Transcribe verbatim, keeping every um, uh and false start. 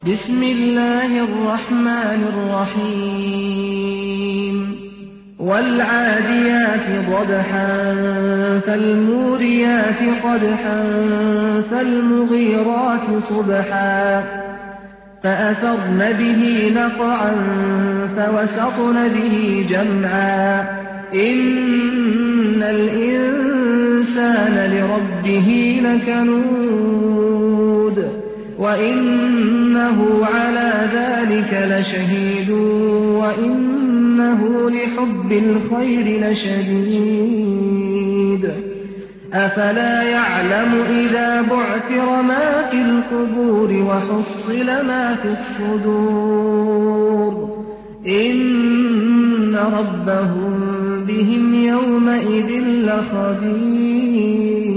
بسم الله الرحمن الرحيم والعاديات ضبحا فالموريات قدحا فالمغيرات صبحا فأثرن به نقعا فوسطن به جمعا إن الإنسان لربه لكنود وإنه على ذلك لشهيد وإنه لحب الخير لشديد أفلا يعلم إذا بعثر ما في القبور وحصل ما في الصدور إن ربهم بهم يومئذ لخبير